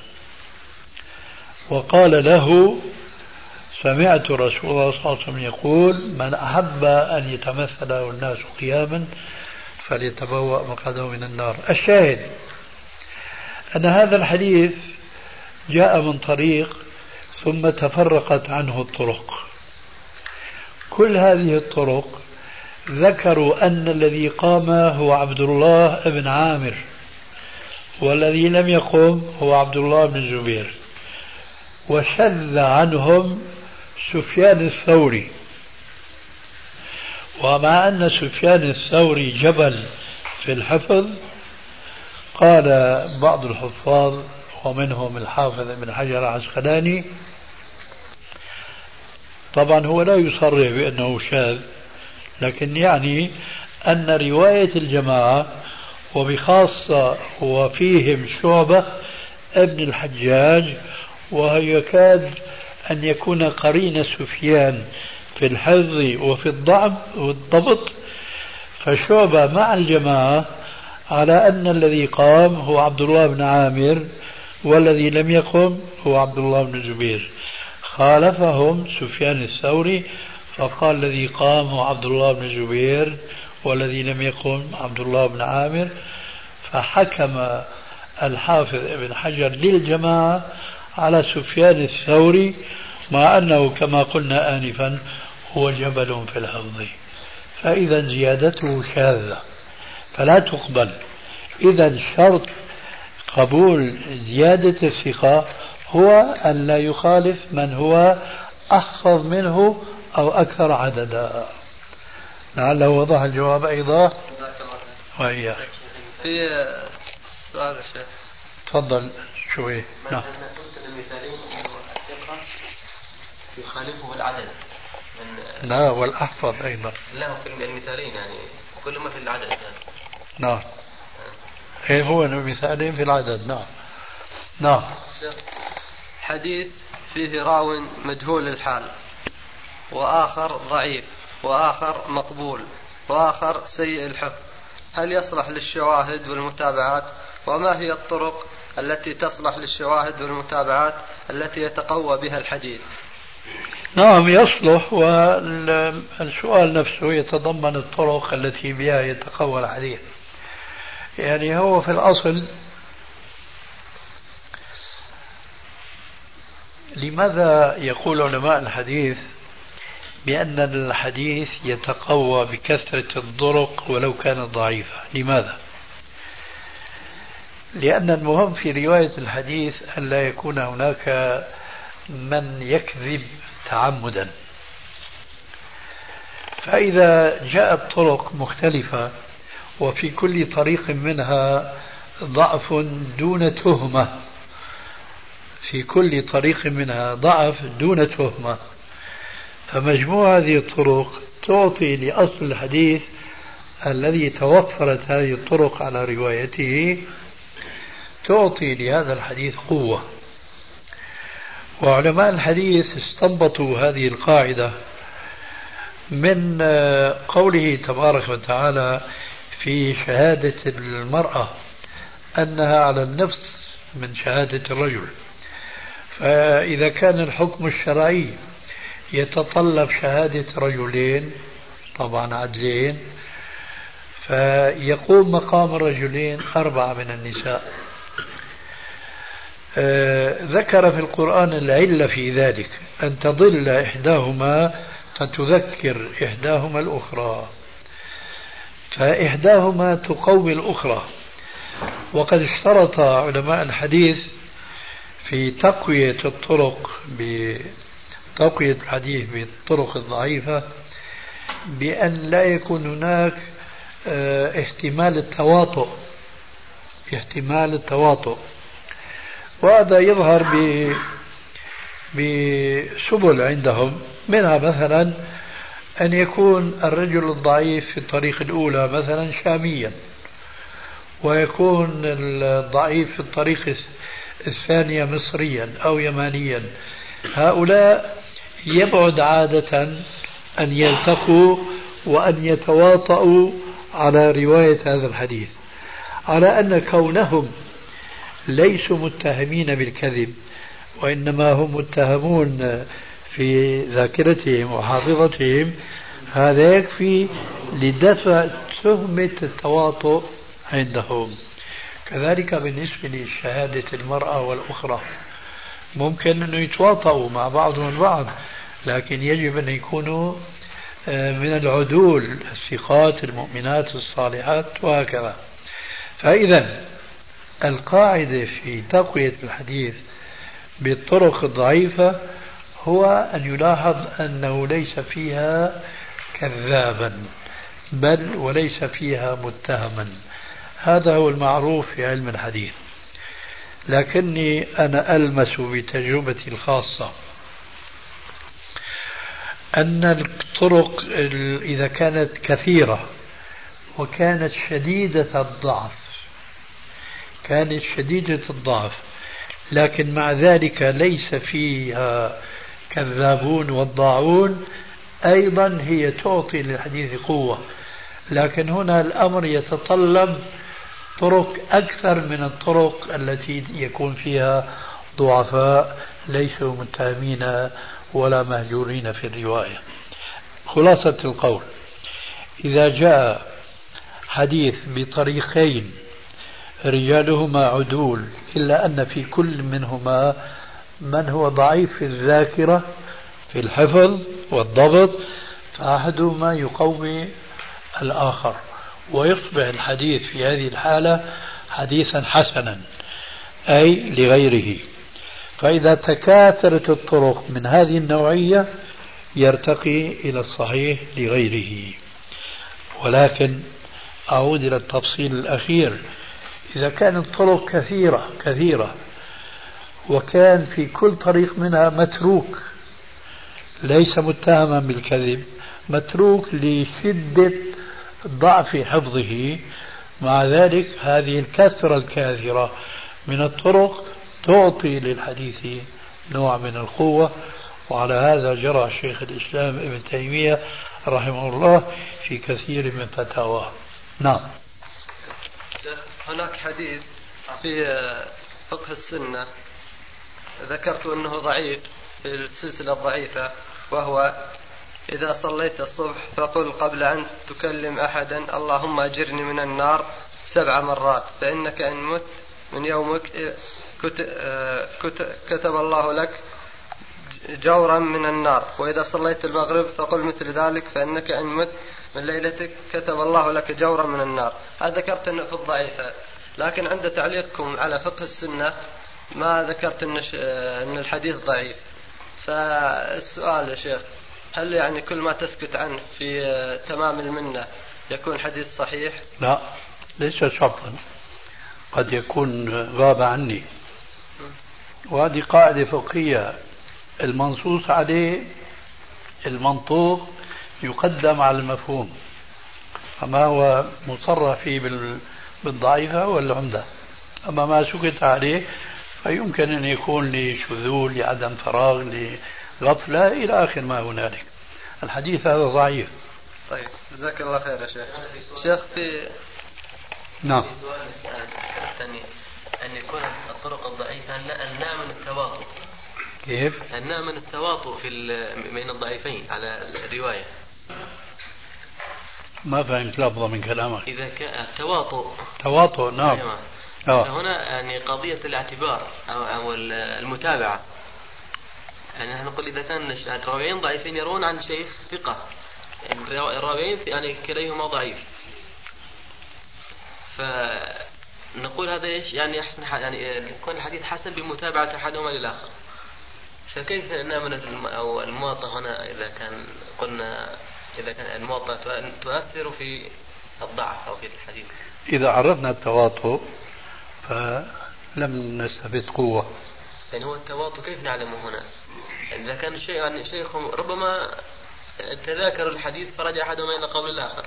وقال له: سمعت رسول الله صلى الله عليه وسلم يقول: من أحب أن يتمثل له الناس قياما فليتبوأ مقعده من النار. الشاهد أن هذا الحديث جاء من طريق ثم تفرقت عنه الطرق. كل هذه الطرق ذكروا أن الذي قام هو عبد الله بن عامر، والذي لم يقم هو عبد الله بن الزبير، وشذ عنهم سفيان الثوري. ومع أن سفيان الثوري جبل في الحفظ، قال بعض الحفاظ ومنهم الحافظ ابن حجر العسقلاني، طبعا هو لا يصرح بأنه شاذ، لكن يعني أن رواية الجماعة وبخاصة وفيهم شعبة ابن الحجاج، وهو يكاد أن يكون قرين سفيان في الحفظ وفي الضبط، فشعبة مع الجماعة على أن الذي قام هو عبد الله بن عامر، والذي لم يقم هو عبد الله بن الزبير. خالفهم سفيان الثوري فقال: الذي قام هو عبد الله بن الزبير، والذي لم يقم عبد الله بن عامر. فحكم الحافظ ابن حجر للجماعة على سفيان الثوري، مع أنه كما قلنا آنفا هو جبل في الحفظ، فإذا زيادته شاذة فلا تقبل. إذا شرط قبول زيادة الثقة هو أن لا يخالف من هو أحفظ منه أو أكثر عددا. لعله وضح الجواب أيضا. وإياه في سؤال الشيخ. تفضل شوي. نعم. يخالفه العدد لا، والأحفظ أيضا. لا، في المثالين يعني كل ما في العدد يعني. نعم. إيه هو المثالين في العدد. نعم. نعم. حديث فيه راو مجهول الحال، وآخر ضعيف، وآخر مقبول، وآخر سيء الحفظ، هل يصلح للشواهد والمتابعات؟ وما هي الطرق التي تصلح للشواهد والمتابعات التي يتقوى بها الحديث؟ نعم يصلح، والسؤال نفسه يتضمن الطرق التي بها يتقوى الحديث. يعني هو في الأصل لماذا يقول علماء الحديث بأن الحديث يتقوى بكثرة الطرق ولو كانت ضعيفة؟ لماذا؟ لأن المهم في رواية الحديث أن لا يكون هناك من يكذب تعمدا. فإذا جاءت طرق مختلفة وفي كل طريق منها ضعف دون تهمة، في كل طريق منها ضعف دون تهمة، فمجموع هذه الطرق تعطي لأصل الحديث الذي توفرت هذه الطرق على روايته، تعطي لهذا الحديث قوة. وعلماء الحديث استنبطوا هذه القاعدة من قوله تبارك وتعالى في شهادة المرأة أنها على النصف من شهادة الرجل. فإذا كان الحكم الشرعي يتطلب شهادة رجلين طبعا عدلين، فيقوم مقام الرجلين 4 من النساء. ذكر في القرآن العلة في ذلك أن تضل إحداهما فتذكر إحداهما الأخرى، فإحداهما تقوي الأخرى. وقد اشترط علماء الحديث في تقوية الحديث بالطرق الضعيفة بأن لا يكون هناك احتمال التواطؤ، وهذا يظهر بسبل عندهم، منها مثلا أن يكون الرجل الضعيف في الطريق الأولى مثلا شاميا، ويكون الضعيف في الطريق الثانية مصريا أو يمانيا. هؤلاء يبعد عادة أن يلتقوا وأن يتواطؤوا على رواية هذا الحديث، على أن كونهم ليسوا متهمين بالكذب، وإنما هم متهمون في ذاكرتهم وحافظتهم، هذا يكفي لدفع تهمة التواطؤ عندهم. كذلك بالنسبة لشهادة المرأة والأخرى، ممكن أن يتواطؤوا مع بعضهم البعض، لكن يجب أن يكونوا من العدول الثقات المؤمنات الصالحات وهكذا. فإذا القاعدة في تقوية الحديث بالطرق الضعيفة هو أن يلاحظ أنه ليس فيها كذابا بل وليس فيها متهما. هذا هو المعروف في علم الحديث. لكني أنا ألمس بتجربتي الخاصة أن الطرق إذا كانت كثيرة وكانت شديدة الضعف لكن مع ذلك ليس فيها كذابون وضاعون، أيضا هي تعطي للحديث قوة. لكن هنا الأمر يتطلب طرق أكثر من الطرق التي يكون فيها ضعفاء ليسوا متهمين ولا مهجورين في الرواية. خلاصة القول، إذا جاء حديث بطريقين رجالهما عدول إلا أن في كل منهما من هو ضعيف في الذاكرة في الحفظ والضبط، فأحدهما يقوي الآخر ويصبح الحديث في هذه الحالة حديثا حسنا أي لغيره. فإذا تكاثرت الطرق من هذه النوعية يرتقي إلى الصحيح لغيره. ولكن أعود إلى التفصيل الأخير، إذا كانت الطرق كثيرة وكان في كل طريق منها متروك ليس متهما بالكذب، متروك لشدة ضعف حفظه، مع ذلك هذه الكثرة الكاثرة من الطرق تعطي للحديث نوع من القوة. وعلى هذا جرى شيخ الإسلام ابن تيمية رحمه الله في كثير من فتاواه. نعم. هناك حديث في فقه السنة ذكرت أنه ضعيف في السلسلة الضعيفة، وهو إذا صليت الصبح فقل قبل أن تكلم أحدا اللهم أجرني من النار 7 مرات، فإنك إن مت من يومك كتب الله لك جورا من النار. وإذا صليت المغرب فقل مثل ذلك، فإنك إن مت من ليلتك كتب الله لك جورا من النار. هذا ذكرت أنه في الضعيفة، لكن عند تعليقكم على فقه السنة ما ذكرت أن الحديث ضعيف. فالسؤال يا شيخ، هل يعني كل ما تسكت عنه في تمام المنة يكون حديث صحيح؟ لا، ليس شرطا، قد يكون غاب عني. وهذه قاعدة فقهية، المنصوص عليه المنطوق يقدم على المفهوم، فما هو مصرح فيه بالضعيفة والعمدة، أما ما سكت عليه فيمكن أن يكون لشذوذ، لعدم فراغ، لغفلة، إلى آخر ما هنالك. الحديث هذا ضعيف. طيب جزاك الله خير يا شيخ. شيخ في نعم. في سؤال الثاني أن يكون الطرق الضعيفة أن نأمن التواطؤ. كيف؟ أن نأمن التواطؤ بين الضعيفين على الرواية. ما فهمت لفظة من كلامك. إذا كان تواطؤ نعم. هنا يعني قضية الاعتبار أو المتابعة. يعني نحن نقول إذا كان الراويين ضعيفين يروون عن شيخ ثقة، الراويين يعني كليهما ضعيف، فنقول هذا إيش يعني أحسن يعني يكون الحديث حسن بمتابعة أحدهما للآخر. فكيف نأمن أو المواطأة هنا إذا كان قلنا إذا كان المواطأة تؤثر في الضعف أو في الحديث؟ إذا عرفنا التواطؤ فلم نستفد قوة. يعني هو التواطؤ كيف نعلمه هنا؟ إذا كان الشيء يعني شيخ ربما تذاكر الحديث فرجع أحدهما إلى قول الآخر،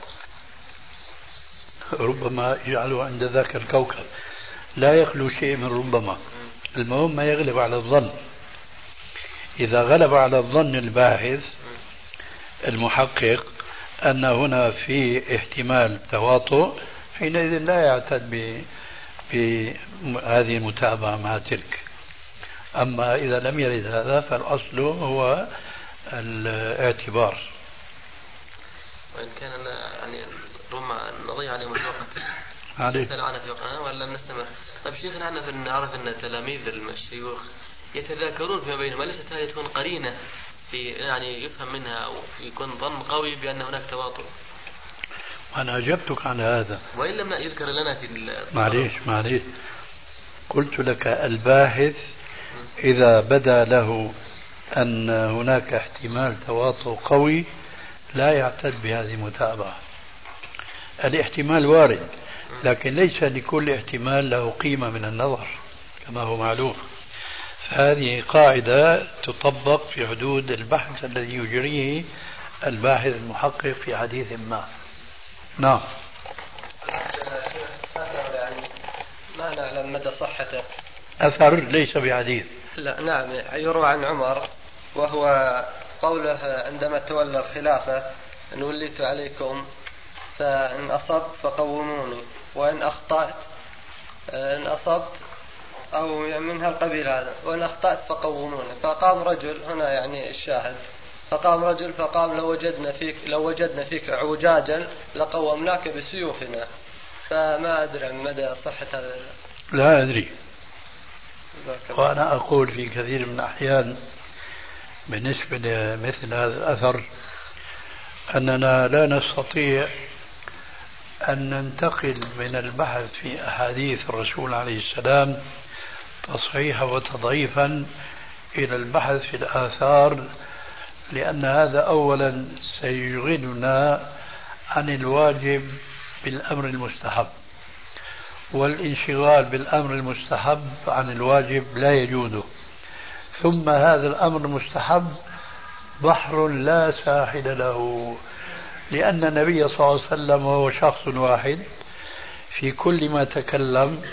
ربما يجعله عند ذاك الكوكب، لا يخلو شيء من ربما. المهم ما يغلب على الظن. إذا غلب على الظن الباحث المحقق أن هنا في احتمال تواطؤ، حينئذ لا يعتد بهذه المتابعة مع تلك. أما إذا لم يرد هذا فالأصل هو الاعتبار. وإن كان يعني ربما نضيع عليهم الوقت عليك معنا في وقتنا ولا نستمر. طيب شيخنا احنا نعرف أن تلاميذ الشيوخ يتذاكرون فيما بينهم، ليست هذه تكون قرينة في يعني يفهم منها أو يكون ظن قوي بأن هناك تواطؤ؟ أنا أجبتك عن هذا وإن لم يذكر لنا في معليش قلت لك الباحث إذا بدا له أن هناك احتمال تواطؤ قوي لا يعتد بهذه المتابعة. الاحتمال وارد، لكن ليس لكل احتمال له قيمة من النظر كما هو معلوم. هذه قاعدة تطبق في حدود البحث الذي يجريه الباحث المحقق في حديث ما. نعم. يعني ما نعلم مدى صحته. أثر ليس بحديث. لا نعم، يروى عن عمر وهو قوله عندما تولى الخلافة: إن وليت عليكم فإن أصبت فقوموني وإن أخطأت إن أصبت أو من هالقبيل هذا، وإن أخطأت فقوموني. فقام رجل هنا يعني الشاهد، فقام رجل فقام: لو وجدنا فيك عوجاجا لقومناك بسيوفنا. فما أدري مدى صحة هذا. لا أدري. وأنا أقول في كثير من الأحيان بالنسبة لمثل هذا الأثر أننا لا نستطيع أن ننتقل من البحث في أحاديث الرسول عليه السلام تصحيحا وتضعيفا إلى البحث في الآثار، لأن هذا أولا سيشغلنا عن الواجب بالأمر المستحب، والانشغال بالأمر المستحب عن الواجب لا يجوز. ثم هذا الأمر المستحب بحر لا ساحل له، لأن النبي صلى الله عليه وسلم هو شخص واحد في كل ما تكلم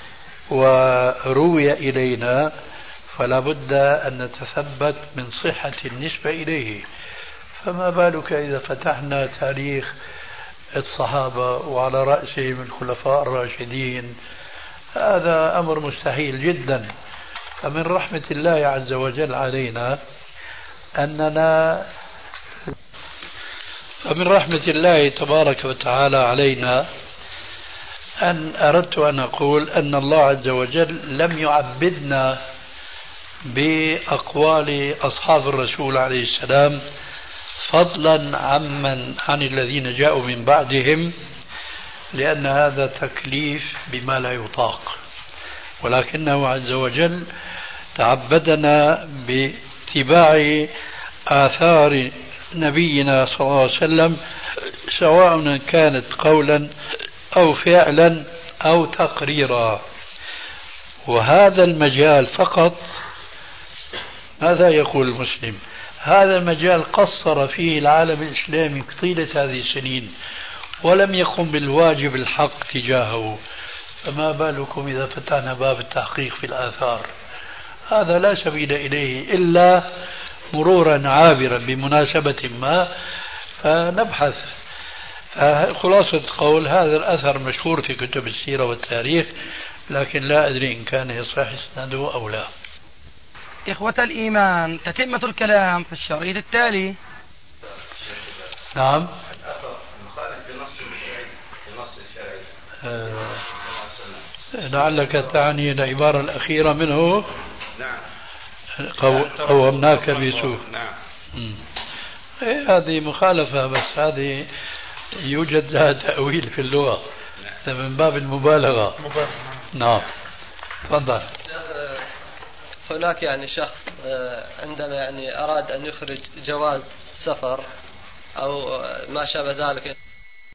وروي إلينا، فلا بد أن نتثبت من صحة النسبة إليه. فما بالك إذا فتحنا تاريخ الصحابة وعلى رأسهم الخلفاء الراشدين؟ هذا أمر مستحيل جدا. فمن رحمة الله عز وجل علينا فمن رحمة الله تبارك وتعالى علينا أن أردت أن أقول أن الله عز وجل لم يعبدنا بأقوال أصحاب الرسول عليه السلام فضلا عن الذين جاءوا من بعدهم، لأن هذا تكليف بما لا يطاق، ولكنه عز وجل تعبدنا باتباع آثار نبينا صلى الله عليه وسلم، سواء كانت قولا أو فعلا أو تقريرا. وهذا المجال فقط، ماذا يقول المسلم؟ هذا المجال قصر فيه العالم الإسلامي طيلة هذه السنين ولم يقم بالواجب الحق تجاهه، فما بالكم إذا فتحنا باب التحقيق في الآثار؟ هذا لا سبيل إليه إلا مرورا عابرا بمناسبة ما فنبحث. خلاصة قول هذا الأثر مشهور في كتب السيرة والتاريخ، لكن لا أدري إن كان يصح إسناده أو لا. إخوة الإيمان، تتمة الكلام في الشريط التالي. نعم. لعلك تعني العبارة الأخيرة منه. نعم. قومناك بسوء. نعم. هذه مخالفة، بس هذه يوجد لها تأويل في اللغة من باب المبالغة. نعم. تفضل. هناك يعني شخص عندما يعني أراد أن يخرج جواز سفر أو ما شابه ذلك